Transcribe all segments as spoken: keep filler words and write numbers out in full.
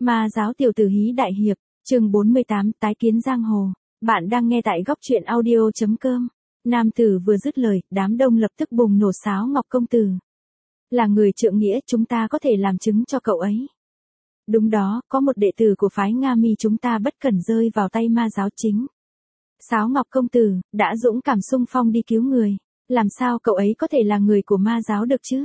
Ma giáo tiểu tử hí đại hiệp, chương bốn mươi tám, tái kiến giang hồ. Bạn đang nghe tại góc truyện audio chấm com. Nam tử vừa dứt lời, đám đông lập tức bùng nổ sáo Ngọc công tử. Là người trượng nghĩa, chúng ta có thể làm chứng cho cậu ấy. Đúng đó, có một đệ tử của phái Nga Mi chúng ta bất cẩn rơi vào tay ma giáo chính. Sáo Ngọc công tử, đã dũng cảm xung phong đi cứu người. Làm sao cậu ấy có thể là người của ma giáo được chứ?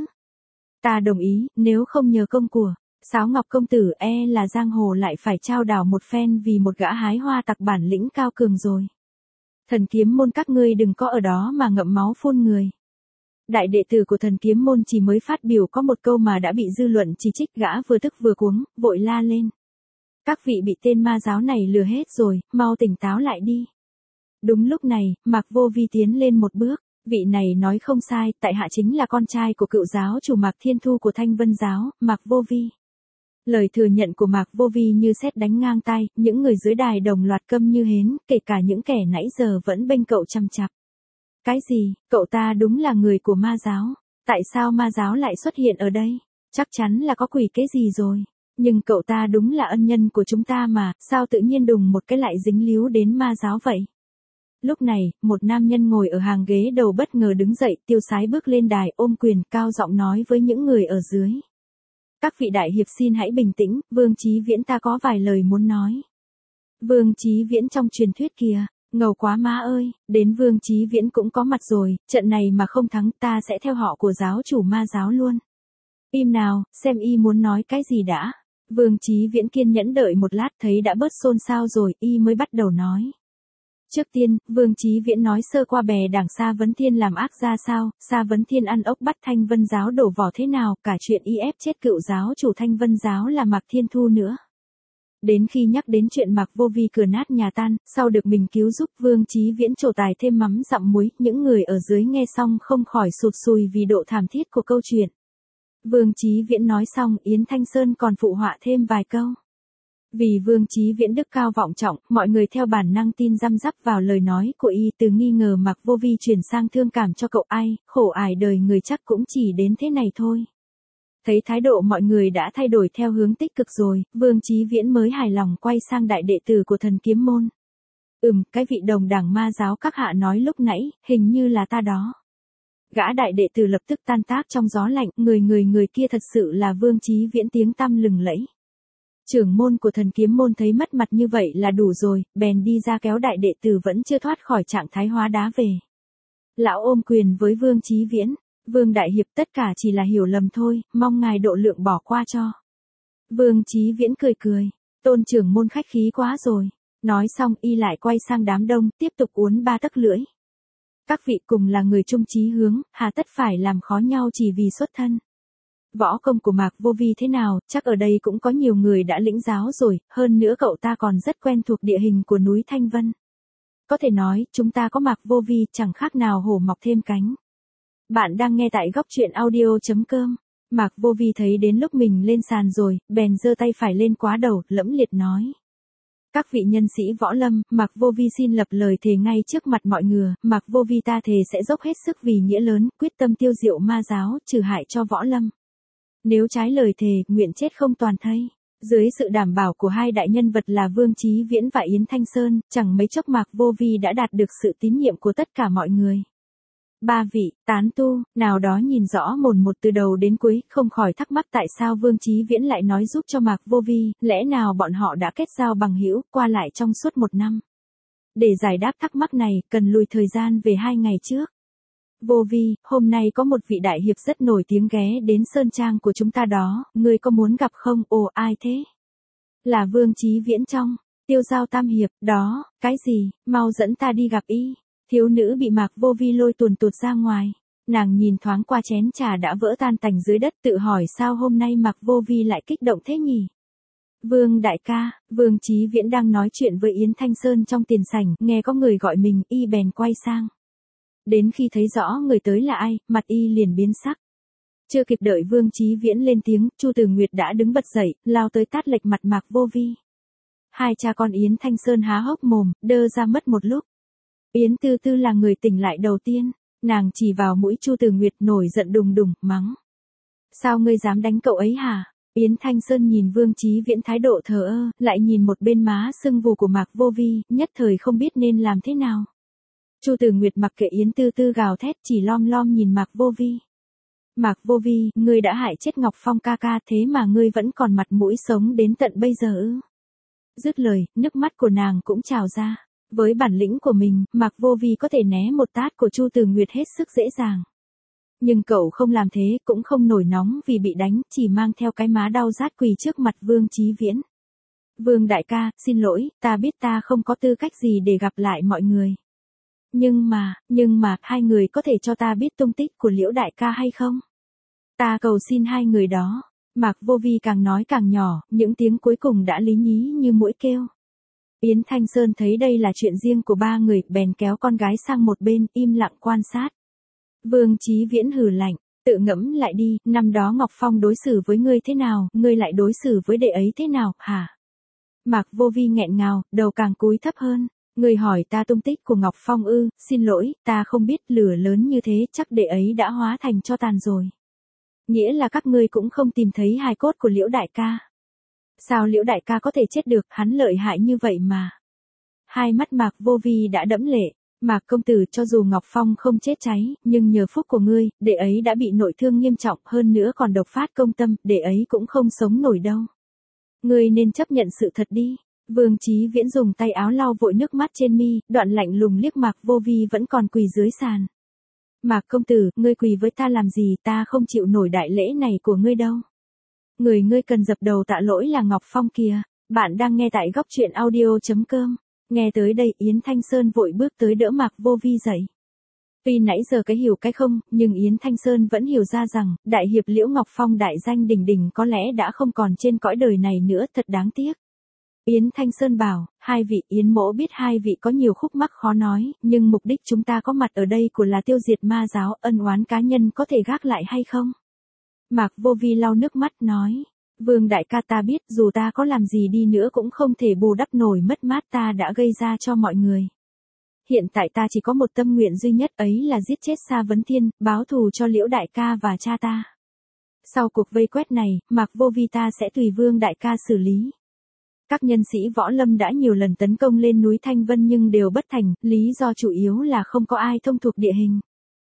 Ta đồng ý, nếu không nhờ công của Sáo Ngọc công tử e là giang hồ lại phải trao đảo một phen vì một gã hái hoa tặc bản lĩnh cao cường rồi. Thần kiếm môn các ngươi đừng có ở đó mà ngậm máu phun người. Đại đệ tử của thần kiếm môn chỉ mới phát biểu có một câu mà đã bị dư luận chỉ trích, gã vừa tức vừa cuống, vội la lên. Các vị bị tên ma giáo này lừa hết rồi, mau tỉnh táo lại đi. Đúng lúc này, Mạc Vô Vi tiến lên một bước. Vị này nói không sai, tại hạ chính là con trai của cựu giáo chủ Mạc Thiên Thu của Thanh Vân giáo, Mạc Vô Vi. Lời thừa nhận của Mạc Vô Vi như sét đánh ngang tai, những người dưới đài đồng loạt câm như hến, kể cả những kẻ nãy giờ vẫn bênh cậu chăm chặp. Cái gì, cậu ta đúng là người của ma giáo, tại sao ma giáo lại xuất hiện ở đây? Chắc chắn là có quỷ kế gì rồi, nhưng cậu ta đúng là ân nhân của chúng ta mà, sao tự nhiên đùng một cái lại dính líu đến ma giáo vậy? Lúc này, một nam nhân ngồi ở hàng ghế đầu bất ngờ đứng dậy, tiêu sái bước lên đài ôm quyền cao giọng nói với những người ở dưới. Các vị đại hiệp xin hãy bình tĩnh, Vương Chí Viễn ta có vài lời muốn nói. Vương Chí Viễn trong truyền thuyết kìa, ngầu quá má ơi, đến Vương Chí Viễn cũng có mặt rồi, trận này mà không thắng ta sẽ theo họ của giáo chủ ma giáo luôn. Im nào, xem y muốn nói cái gì đã. Vương Chí Viễn kiên nhẫn đợi một lát thấy đã bớt xôn xao rồi, y mới bắt đầu nói. Trước tiên, Vương Chí Viễn nói sơ qua bè đảng Sa Vấn Thiên làm ác ra sao, Sa Vấn Thiên ăn ốc bắt Thanh Vân giáo đổ vỏ thế nào, cả chuyện y ép chết cựu giáo chủ Thanh Vân giáo là Mạc Thiên Thu nữa. Đến khi nhắc đến chuyện Mạc Vô Vi cửa nát nhà tan, sau được mình cứu giúp, Vương Chí Viễn trổ tài thêm mắm dặm muối, những người ở dưới nghe xong không khỏi sụt sùi vì độ thảm thiết của câu chuyện. Vương Chí Viễn nói xong, Yến Thanh Sơn còn phụ họa thêm vài câu. Vì Vương Chí Viễn đức cao vọng trọng, mọi người theo bản năng tin răm rắp vào lời nói của y, từ nghi ngờ Mạc Vô Vi chuyển sang thương cảm cho cậu ai, khổ ải đời người chắc cũng chỉ đến thế này thôi. Thấy thái độ mọi người đã thay đổi theo hướng tích cực rồi, Vương Chí Viễn mới hài lòng quay sang đại đệ tử của thần kiếm môn. Ừm, cái vị đồng đảng ma giáo các hạ nói lúc nãy, hình như là ta đó. Gã đại đệ tử lập tức tan tác trong gió lạnh, người người người kia thật sự là Vương Chí Viễn tiếng tăm lừng lẫy. Trưởng môn của thần kiếm môn thấy mất mặt như vậy là đủ rồi, bèn đi ra kéo đại đệ tử vẫn chưa thoát khỏi trạng thái hóa đá về. Lão ôm quyền với Vương Chí Viễn, Vương đại hiệp tất cả chỉ là hiểu lầm thôi, mong ngài độ lượng bỏ qua cho. Vương Chí Viễn cười cười, tôn trưởng môn khách khí quá rồi. Nói xong y lại quay sang đám đông, tiếp tục uốn ba tấc lưỡi. Các vị cùng là người chung chí hướng, hà tất phải làm khó nhau chỉ vì xuất thân. Võ công của Mạc Vô Vi thế nào, chắc ở đây cũng có nhiều người đã lĩnh giáo rồi, hơn nữa cậu ta còn rất quen thuộc địa hình của núi Thanh Vân. Có thể nói, chúng ta có Mạc Vô Vi chẳng khác nào hổ mọc thêm cánh. Bạn đang nghe tại góc truyện audio chấm com. Mạc Vô Vi thấy đến lúc mình lên sàn rồi, bèn giơ tay phải lên quá đầu, lẫm liệt nói. Các vị nhân sĩ võ lâm, Mạc Vô Vi xin lập lời thề ngay trước mặt mọi người, Mạc Vô Vi ta thề sẽ dốc hết sức vì nghĩa lớn, quyết tâm tiêu diệu ma giáo, trừ hại cho võ lâm. Nếu trái lời thề, nguyện chết không toàn thây. Dưới sự đảm bảo của hai đại nhân vật là Vương Chí Viễn và Yến Thanh Sơn, chẳng mấy chốc Mạc Vô Vi đã đạt được sự tín nhiệm của tất cả mọi người. Ba vị, tán tu, nào đó nhìn rõ mồn một từ đầu đến cuối, không khỏi thắc mắc tại sao Vương Chí Viễn lại nói giúp cho Mạc Vô Vi, lẽ nào bọn họ đã kết giao bằng hữu, qua lại trong suốt một năm. Để giải đáp thắc mắc này, cần lùi thời gian về hai ngày trước. Vô Vi, hôm nay có một vị đại hiệp rất nổi tiếng ghé đến sơn trang của chúng ta đó, ngươi có muốn gặp không? Ồ, ai thế? Là Vương Chí Viễn trong Tiêu Giao Tam hiệp, đó, cái gì, mau dẫn ta đi gặp y. Thiếu nữ bị Mạc Vô Vi lôi tuồn tuột ra ngoài, nàng nhìn thoáng qua chén trà đã vỡ tan tành dưới đất, tự hỏi sao hôm nay Mạc Vô Vi lại kích động thế nhỉ? Vương đại ca, Vương Chí Viễn đang nói chuyện với Yến Thanh Sơn trong tiền sảnh, nghe có người gọi mình, y bèn quay sang. Đến khi thấy rõ người tới là ai, mặt y liền biến sắc. Chưa kịp đợi Vương Chí Viễn lên tiếng, Chu Từ Nguyệt đã đứng bật dậy, lao tới tát lệch mặt Mạc Vô Vi. Hai cha con Yến Thanh Sơn há hốc mồm, đơ ra mất một lúc. Yến Tư Tư là người tỉnh lại đầu tiên, nàng chỉ vào mũi Chu Từ Nguyệt nổi giận đùng đùng, mắng. Sao ngươi dám đánh cậu ấy hả? Yến Thanh Sơn nhìn Vương Chí Viễn thái độ thờ ơ, lại nhìn một bên má sưng vù của Mạc Vô Vi, nhất thời không biết nên làm thế nào. Chu Tử Nguyệt mặc kệ Yến Tư Tư gào thét, chỉ lom lom nhìn Mạc Vô Vi. Mạc Vô Vi, ngươi đã hại chết Ngọc Phong ca ca, thế mà ngươi vẫn còn mặt mũi sống đến tận bây giờ ư? Dứt lời, nước mắt của nàng cũng trào ra. Với bản lĩnh của mình, Mạc Vô Vi có thể né một tát của Chu Tử Nguyệt hết sức dễ dàng. Nhưng cậu không làm thế, cũng không nổi nóng vì bị đánh, chỉ mang theo cái má đau rát quỳ trước mặt Vương Chí Viễn. Vương đại ca, xin lỗi, ta biết ta không có tư cách gì để gặp lại mọi người. Nhưng mà, nhưng mà, hai người có thể cho ta biết tung tích của Liễu đại ca hay không? Ta cầu xin hai người đó. Mạc Vô Vi càng nói càng nhỏ, những tiếng cuối cùng đã lý nhí như mũi kêu. Yến Thanh Sơn thấy đây là chuyện riêng của ba người, bèn kéo con gái sang một bên, im lặng quan sát. Vương Chí Viễn hừ lạnh, tự ngẫm lại đi, năm đó Ngọc Phong đối xử với ngươi thế nào, ngươi lại đối xử với đệ ấy thế nào, hả? Mạc Vô Vi nghẹn ngào, đầu càng cúi thấp hơn. Ngươi hỏi ta tung tích của Ngọc Phong ư? Xin lỗi, ta không biết, lửa lớn như thế chắc đệ ấy đã hóa thành tro tàn rồi. Nghĩa là các ngươi cũng không tìm thấy hài cốt của Liễu đại ca. Sao Liễu đại ca có thể chết được, hắn lợi hại như vậy mà. Hai mắt Mạc Vô Vi đã đẫm lệ. Mạc công tử, cho dù Ngọc Phong không chết cháy, nhưng nhờ phúc của ngươi, đệ ấy đã bị nội thương nghiêm trọng, hơn nữa còn độc phát công tâm, đệ ấy cũng không sống nổi đâu. Ngươi nên chấp nhận sự thật đi. Vương Chí Viễn dùng tay áo lau vội nước mắt trên mi, đoạn lạnh lùng liếc Mạc Vô Vi vẫn còn quỳ dưới sàn. Mạc công tử, ngươi quỳ với ta làm gì, ta không chịu nổi đại lễ này của ngươi đâu. Người ngươi cần dập đầu tạ lỗi là Ngọc Phong kìa. Bạn đang nghe tại góc truyện audio chấm com. Nghe tới đây, Yến Thanh Sơn vội bước tới đỡ Mạc Vô Vi dậy. Tuy nãy giờ cái hiểu cái không, nhưng Yến Thanh Sơn vẫn hiểu ra rằng, đại hiệp Liễu Ngọc Phong đại danh đỉnh đỉnh có lẽ đã không còn trên cõi đời này nữa, thật đáng tiếc. Yến Thanh Sơn bảo, hai vị, Yến mỗ biết hai vị có nhiều khúc mắc khó nói, nhưng mục đích chúng ta có mặt ở đây của là tiêu diệt ma giáo, ân oán cá nhân có thể gác lại hay không? Mạc Vô Vi lau nước mắt nói. Vương đại ca, ta biết, dù ta có làm gì đi nữa cũng không thể bù đắp nổi mất mát ta đã gây ra cho mọi người. Hiện tại ta chỉ có một tâm nguyện duy nhất, ấy là giết chết Sa Vấn Thiên, báo thù cho Liễu đại ca và cha ta. Sau cuộc vây quét này, Mạc Vô Vi ta sẽ tùy Vương đại ca xử lý. Các nhân sĩ võ lâm đã nhiều lần tấn công lên núi Thanh Vân nhưng đều bất thành, lý do chủ yếu là không có ai thông thuộc địa hình.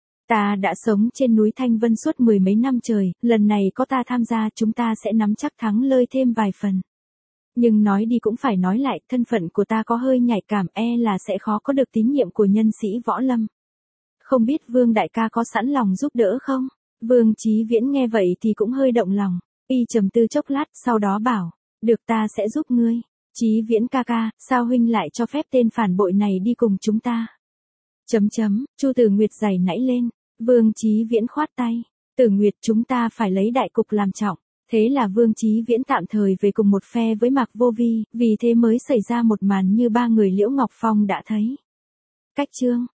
Ta đã sống trên núi Thanh Vân suốt mười mấy năm trời, lần này có ta tham gia chúng ta sẽ nắm chắc thắng lợi thêm vài phần. Nhưng nói đi cũng phải nói lại, thân phận của ta có hơi nhạy cảm, e là sẽ khó có được tín nhiệm của nhân sĩ võ lâm. Không biết Vương đại ca có sẵn lòng giúp đỡ không? Vương Chí Viễn nghe vậy thì cũng hơi động lòng, y trầm tư chốc lát, sau đó bảo, được, ta sẽ giúp ngươi. Chí Viễn ca ca, sao huynh lại cho phép tên phản bội này đi cùng chúng ta? Chấm chấm, Chu Tử Nguyệt giày nãy lên. Vương Chí Viễn khoát tay. Tử Nguyệt, chúng ta phải lấy đại cục làm trọng. Thế là Vương Chí Viễn tạm thời về cùng một phe với Mạc Vô Vi, vì thế mới xảy ra một màn như ba người Liễu Ngọc Phong đã thấy. Cách chương